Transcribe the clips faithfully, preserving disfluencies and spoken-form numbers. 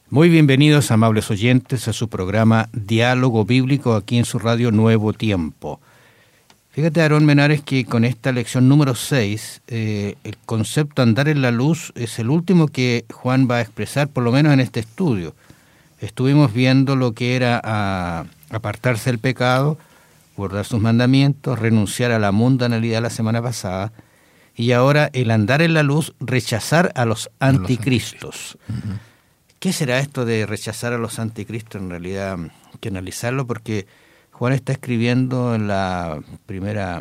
Muy bienvenidos, amables oyentes, a su programa Diálogo Bíblico aquí en su radio Nuevo Tiempo. Fíjate, Aarón Menares, que con esta lección número seis, eh, el concepto andar en la luz es el último que Juan va a expresar, por lo menos en este estudio. Estuvimos viendo lo que era a, apartarse del pecado, guardar sus mandamientos, renunciar a la mundanalidad la semana pasada, y ahora el andar en la luz, rechazar a los anticristos. Uh-huh. ¿Qué será esto de rechazar a los anticristos? En realidad hay que analizarlo, porque Juan está escribiendo en la primera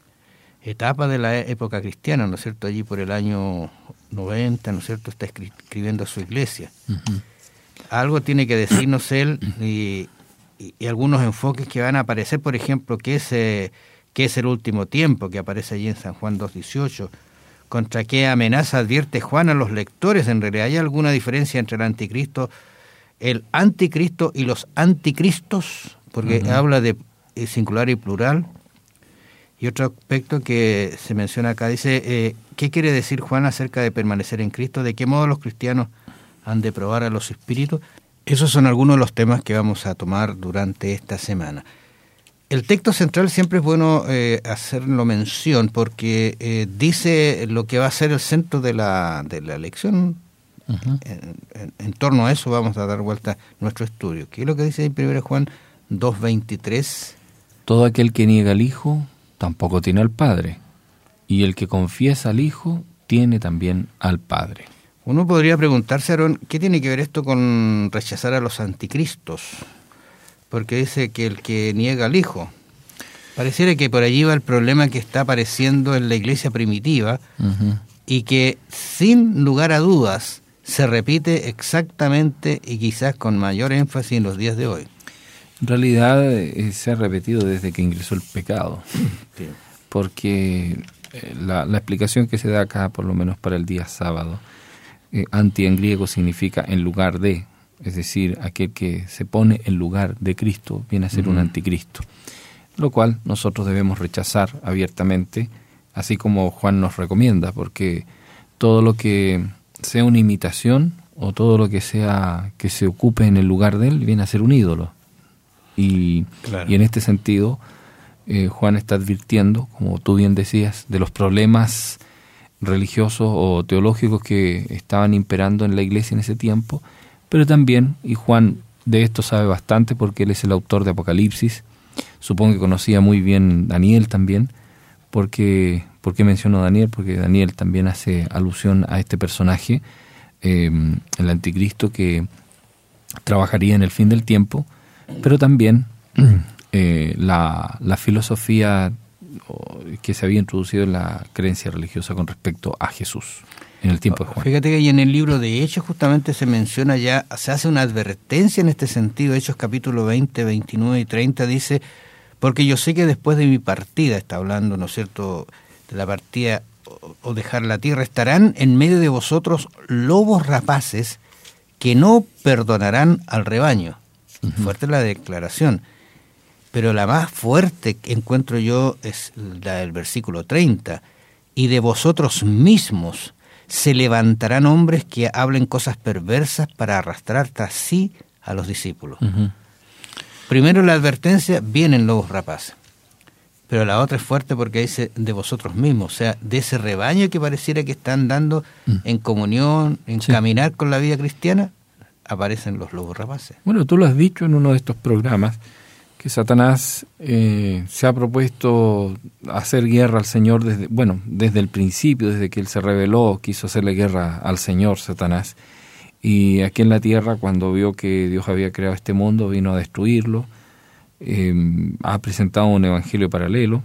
etapa de la época cristiana, ¿no es cierto? Allí por el año noventa, ¿no es cierto? Está escribiendo a su iglesia. Uh-huh. Algo tiene que decirnos él y, y, y algunos enfoques que van a aparecer, por ejemplo, que es, eh, que es el último tiempo, que aparece allí en San Juan dos dieciocho. ¿Contra qué amenaza advierte Juan a los lectores? En realidad, ¿hay alguna diferencia entre el anticristo, el anticristo y los anticristos? Porque uh-huh. habla de singular y plural. Y otro aspecto que se menciona acá, dice, eh, ¿qué quiere decir Juan acerca de permanecer en Cristo? ¿De qué modo los cristianos han de probar a los espíritus? Esos son algunos de los temas que vamos a tomar durante esta semana. El texto central siempre es bueno eh, hacerlo mención, porque eh, dice lo que va a ser el centro de la, de la lección. Uh-huh. En, en, en torno a eso vamos a dar vuelta nuestro estudio. ¿Qué es lo que dice en primero Juan dos veintitrés? Todo aquel que niega al Hijo tampoco tiene al Padre, y el que confiesa al Hijo tiene también al Padre. Uno podría preguntarse, Aarón, ¿qué tiene que ver esto con rechazar a los anticristos? Porque dice que el que niega al Hijo. Pareciera que por allí va el problema que está apareciendo en la iglesia primitiva, uh-huh. y que sin lugar a dudas se repite exactamente y quizás con mayor énfasis en los días de hoy. En realidad eh, se ha repetido desde que ingresó el pecado, sí. porque eh, la, la explicación que se da acá, por lo menos para el día sábado, eh, anti en griego significa en lugar de. Es decir, aquel que se pone en lugar de Cristo viene a ser uh-huh. un anticristo, lo cual nosotros debemos rechazar abiertamente, así como Juan nos recomienda, porque todo lo que sea una imitación o todo lo que sea que se ocupe en el lugar de él viene a ser un ídolo. Y, claro. y en este sentido, eh, Juan está advirtiendo, como tú bien decías, de los problemas religiosos o teológicos que estaban imperando en la iglesia en ese tiempo. Pero también, y Juan de esto sabe bastante porque él es el autor de Apocalipsis, supongo que conocía muy bien Daniel también, porque, ¿por qué menciono Daniel? Porque Daniel también hace alusión a este personaje, eh, el anticristo que trabajaría en el fin del tiempo, pero también eh, la, la filosofía que se había introducido en la creencia religiosa con respecto a Jesús. En el tiempo de Juan. Fíjate que en el libro de Hechos justamente se menciona ya, se hace una advertencia en este sentido. Hechos capítulo veinte, veintinueve y treinta dice, porque yo sé que después de mi partida, está hablando, ¿no es cierto?, de la partida o, o dejar la tierra, estarán en medio de vosotros lobos rapaces que no perdonarán al rebaño. Uh-huh. Fuerte la declaración. Pero la más fuerte que encuentro yo es la del versículo treinta. Y de vosotros mismos se levantarán hombres que hablen cosas perversas para arrastrar tras sí a los discípulos. Uh-huh. Primero la advertencia, vienen lobos rapaces. Pero la otra es fuerte porque dice de vosotros mismos, o sea, de ese rebaño que pareciera que están dando uh-huh. en comunión, en sí. caminar con la vida cristiana, aparecen los lobos rapaces. Bueno, tú lo has dicho en uno de estos programas, que Satanás eh, se ha propuesto hacer guerra al Señor desde, bueno, desde el principio, desde que Él se rebeló, quiso hacerle guerra al Señor, Satanás. Y aquí en la tierra, cuando vio que Dios había creado este mundo, vino a destruirlo, eh, ha presentado un evangelio paralelo,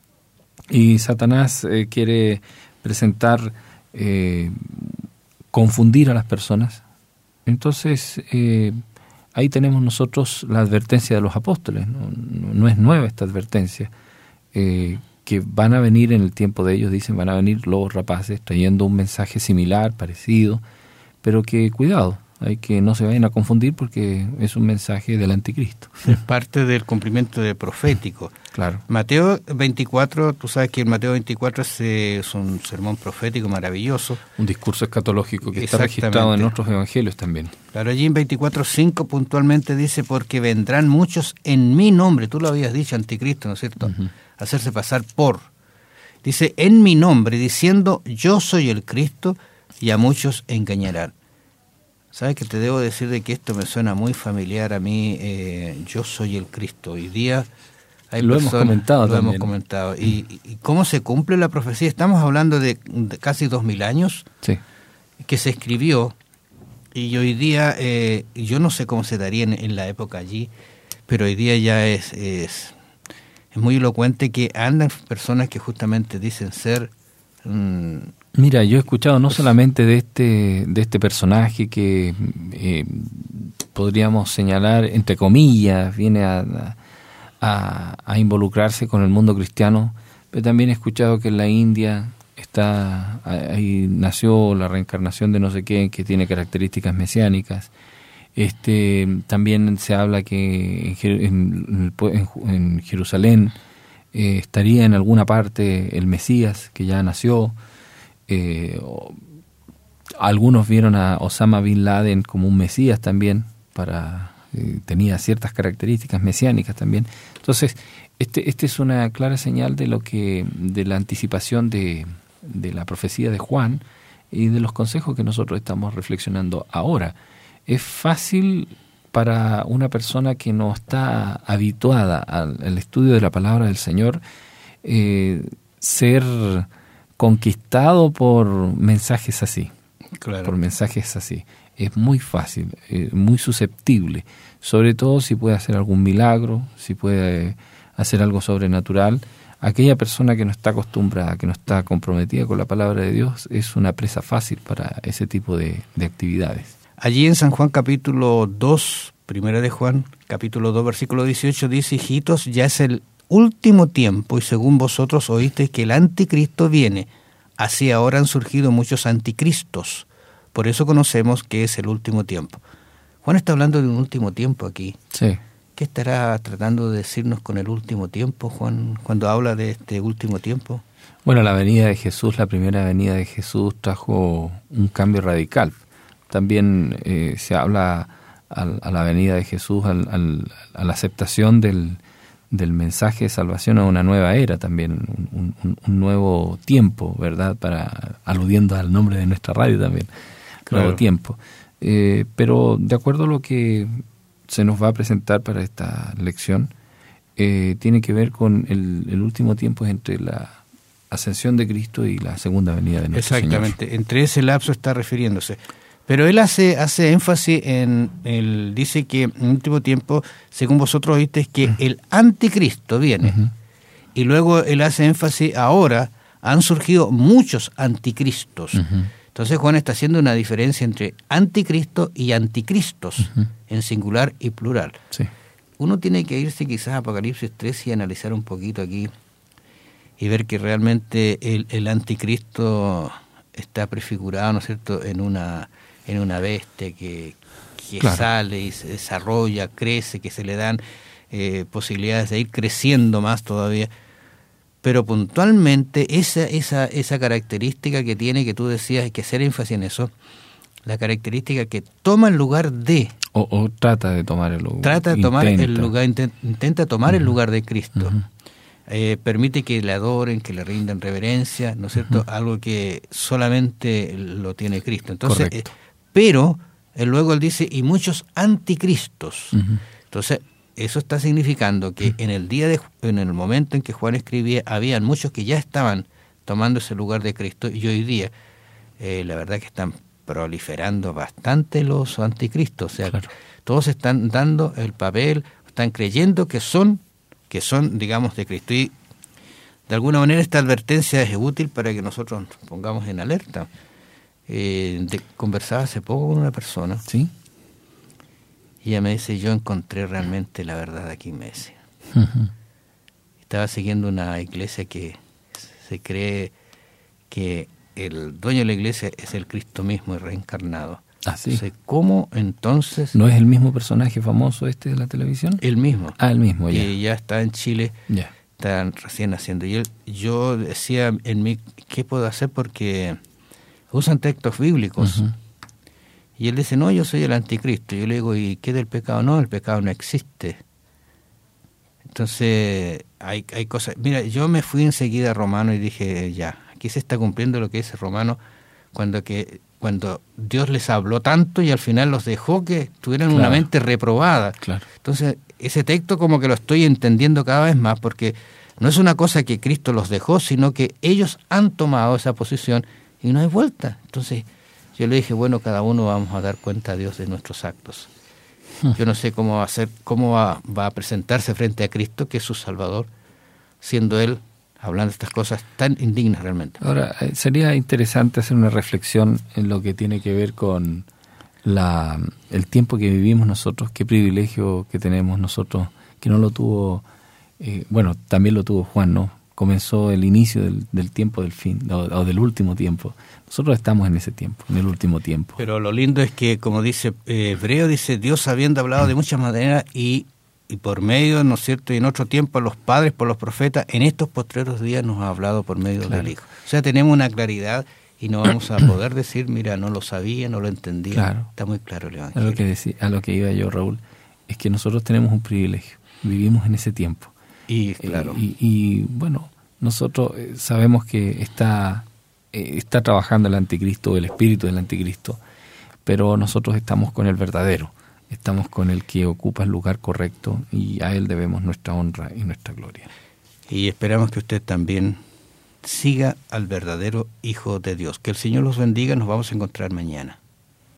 y Satanás eh, quiere presentar, eh, confundir a las personas. Entonces, eh, ahí tenemos nosotros la advertencia de los apóstoles, no, no, no es nueva esta advertencia, eh, que van a venir en el tiempo de ellos, dicen, van a venir lobos rapaces trayendo un mensaje similar, parecido, pero que cuidado, Hay que no se vayan a confundir porque es un mensaje del anticristo. Es parte del cumplimiento de profético. Claro. Mateo veinticuatro, tú sabes que en Mateo veinticuatro es, es un sermón profético maravilloso. Un discurso escatológico que está registrado en otros evangelios también. Claro, allí en veinticuatro cinco puntualmente dice, porque vendrán muchos en mi nombre, tú lo habías dicho, anticristo, ¿no es cierto? Uh-huh. Hacerse pasar por. Dice, en mi nombre, diciendo, yo soy el Cristo, y a muchos engañarán. ¿Sabes que te debo decir de que esto me suena muy familiar a mí? Eh, yo soy el Cristo. Hoy día hay lo personas, hemos comentado lo también. hemos comentado. ¿Y, y cómo se cumple la profecía? Estamos hablando de, de casi dos mil años sí. que se escribió, y hoy día, eh, yo no sé cómo se daría en, en la época allí, pero hoy día ya es, es, es muy elocuente que andan personas que justamente dicen ser... Mmm, Mira, yo he escuchado no solamente de este de este personaje que eh, podríamos señalar, entre comillas, viene a, a, a involucrarse con el mundo cristiano, pero también he escuchado que en la India está ahí nació la reencarnación de no sé qué, que tiene características mesiánicas. Este también se habla que en, en, en Jerusalén eh, estaría en alguna parte el Mesías, que ya nació. Eh, algunos vieron a Osama Bin Laden como un mesías también, para eh, tenía ciertas características mesiánicas también. Entonces, este este es una clara señal de lo que de la anticipación de, de la profecía de Juan y de los consejos que nosotros estamos reflexionando ahora. Es fácil para una persona que no está habituada al, al estudio de la palabra del Señor eh, ser conquistado por mensajes así, claro. por mensajes así. Es muy fácil, eh, muy susceptible, sobre todo si puede hacer algún milagro, si puede hacer algo sobrenatural. Aquella persona que no está acostumbrada, que no está comprometida con la palabra de Dios, es una presa fácil para ese tipo de, de actividades. Allí en San Juan capítulo dos, primera de Juan, capítulo dos, versículo dieciocho, dice, hijitos, ya es el último tiempo, y según vosotros oísteis que el anticristo viene, así ahora han surgido muchos anticristos. Por eso conocemos que es el último tiempo. Juan está hablando de un último tiempo aquí. Sí. ¿Qué estará tratando de decirnos con el último tiempo, Juan, cuando habla de este último tiempo? Bueno, la venida de Jesús, la primera venida de Jesús trajo un cambio radical. También eh, se habla a, a la venida de Jesús, al, al, a la aceptación del del mensaje de salvación a una nueva era también, un, un, un nuevo tiempo, ¿verdad? Para aludiendo al nombre de nuestra radio también, claro. Nuevo tiempo. Eh, pero de acuerdo a lo que se nos va a presentar para esta lección, eh, tiene que ver con el, el último tiempo entre la ascensión de Cristo y la segunda venida de nuestro Señor. Exactamente, entre ese lapso está refiriéndose. Pero él hace hace énfasis en, él dice que en el último tiempo, según vosotros oísteis, que uh-huh. el anticristo viene. Uh-huh. Y luego él hace énfasis, ahora han surgido muchos anticristos. Uh-huh. Entonces Juan está haciendo una diferencia entre anticristo y anticristos, uh-huh. en singular y plural. Sí. Uno tiene que irse quizás a Apocalipsis tres y analizar un poquito aquí y ver que realmente el, el anticristo está prefigurado, ¿no es cierto?, en una... en una bestia que, que claro. sale y se desarrolla, crece, que se le dan eh, posibilidades de ir creciendo más todavía. Pero puntualmente esa, esa, esa característica que tiene, que tú decías, hay que hacer énfasis en eso, la característica que toma el lugar de... O, o trata de tomar el lugar. Trata de tomar intenta. el lugar, intenta, intenta tomar uh-huh. el lugar de Cristo. Uh-huh. Eh, permite que le adoren, que le rindan reverencia, ¿no es cierto? Uh-huh. Algo que solamente lo tiene Cristo. Entonces, eh, pero eh, luego él dice, y muchos anticristos. Uh-huh. Entonces, eso está significando que uh-huh. en el día de, en el momento en que Juan escribía, habían muchos que ya estaban tomando ese lugar de Cristo, y hoy día, eh, la verdad que están proliferando bastante los anticristos. O sea, claro. todos están dando el papel, están creyendo que son que son, digamos, de Cristo. Y de alguna manera esta advertencia es útil para que nosotros nos pongamos en alerta. Eh, de, conversaba hace poco con una persona, ¿sí? Y ella me dice, yo encontré realmente la verdad aquí, me decía. Uh-huh. Estaba siguiendo una iglesia que se cree que el dueño de la iglesia es el Cristo mismo y reencarnado. Ah, sí. Entonces, ¿cómo entonces? ¿No es el mismo personaje famoso este de la televisión? El mismo. Ah, el mismo, ya. Y ya está en Chile, ya. Están recién haciendo. Y él, yo decía en mí, ¿qué puedo hacer? Porque usan textos bíblicos. Uh-huh. Y él dice, no, yo soy el anticristo. Yo le digo, ¿y qué del pecado? No, el pecado no existe. Entonces, hay, hay cosas... Mira, yo me fui enseguida a Romano y dije, ya, aquí se está cumpliendo lo que dice Romano, cuando que cuando Dios les habló tanto y al final los dejó que tuvieran claro. una mente reprobada. Claro. Entonces, ese texto como que lo estoy entendiendo cada vez más, porque no es una cosa que Cristo los dejó, sino que ellos han tomado esa posición y no hay vuelta. Entonces, yo le dije, bueno, cada uno vamos a dar cuenta a Dios de nuestros actos. Yo no sé cómo va a ser, cómo va, va a presentarse frente a Cristo, que es su Salvador, siendo Él hablando de estas cosas tan indignas realmente. Ahora, sería interesante hacer una reflexión en lo que tiene que ver con la el tiempo que vivimos nosotros, qué privilegio que tenemos nosotros, que no lo tuvo, eh, bueno, también lo tuvo Juan, ¿no? Comenzó el inicio del, del tiempo del fin, o, o del último tiempo. Nosotros estamos en ese tiempo, en el último tiempo. Pero lo lindo es que, como dice eh, Hebreo, dice, Dios habiendo hablado de muchas maneras y, y por medio, ¿no es cierto?, y en otro tiempo a los padres, por los profetas, en estos postreros días nos ha hablado por medio claro. del Hijo. O sea, tenemos una claridad y no vamos a poder decir, mira, no lo sabía, no lo entendía. Claro. Está muy claro el Evangelio. A lo que decía, a lo que iba yo, Raúl, es que nosotros tenemos un privilegio, vivimos en ese tiempo. Y claro. Y, y, y bueno, nosotros sabemos que está, eh, está trabajando el anticristo, el espíritu del anticristo, pero nosotros estamos con el verdadero, estamos con el que ocupa el lugar correcto y a él debemos nuestra honra y nuestra gloria. Y esperamos que usted también siga al verdadero Hijo de Dios. Que el Señor los bendiga, nos vamos a encontrar mañana.